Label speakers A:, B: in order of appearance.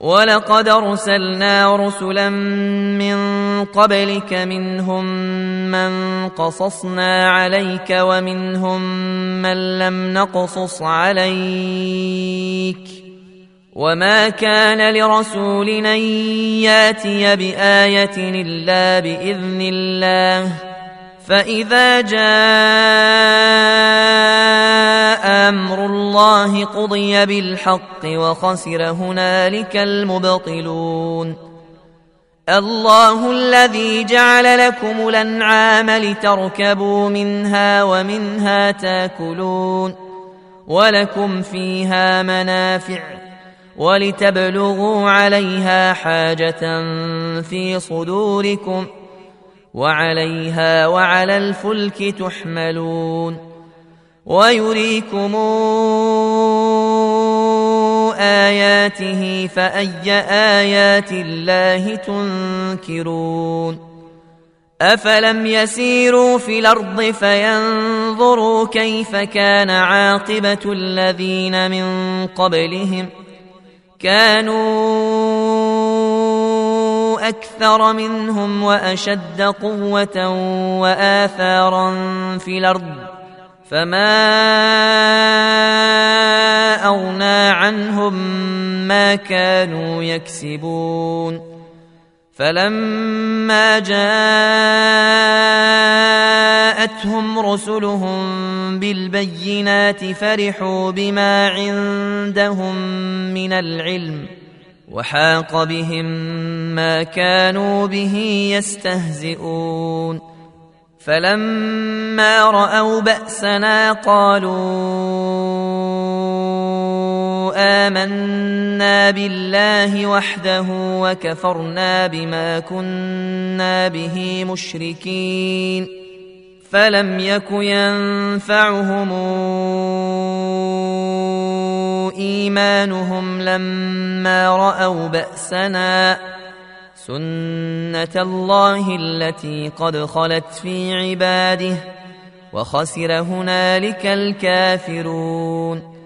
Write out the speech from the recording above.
A: ولقد أرسلنا رسلا من قبلك منهم من قصصنا عليك ومنهم من لم نقصص عليك وما كان لرسول أن ياتي بآية إلا بإذن الله فإذا جاء أمر الله قضي بالحق وخسر هنالك المبطلون الله الذي جعل لكم الأنعام لتركبوا منها ومنها تاكلون ولكم فيها منافع ولتبلغوا عليها حاجة في صدوركم وعليها وعلى الفلك تحملون ويريكم آياته فأي آيات الله تنكرون أفلم يسيروا في الأرض فينظروا كيف كان عاقبة الذين من قبلهم كانوا أكثر منهم وأشد قوة وآثارا في الأرض فما أغنى عنهم ما كانوا يكسبون فلما جاءتهم رسلهم بالبينات فرحوا بما عندهم من العلم وحاق بهم ما كانوا به يستهزئون فلما رأوا بأسنا قالوا آمنا بالله وحده وكفرنا بما كنا به مشركين فلم يك ينفعهم إيمانهم لما رأوا بأسنا سنة الله التي قد خلت في عباده وخسر هنالك الكافرون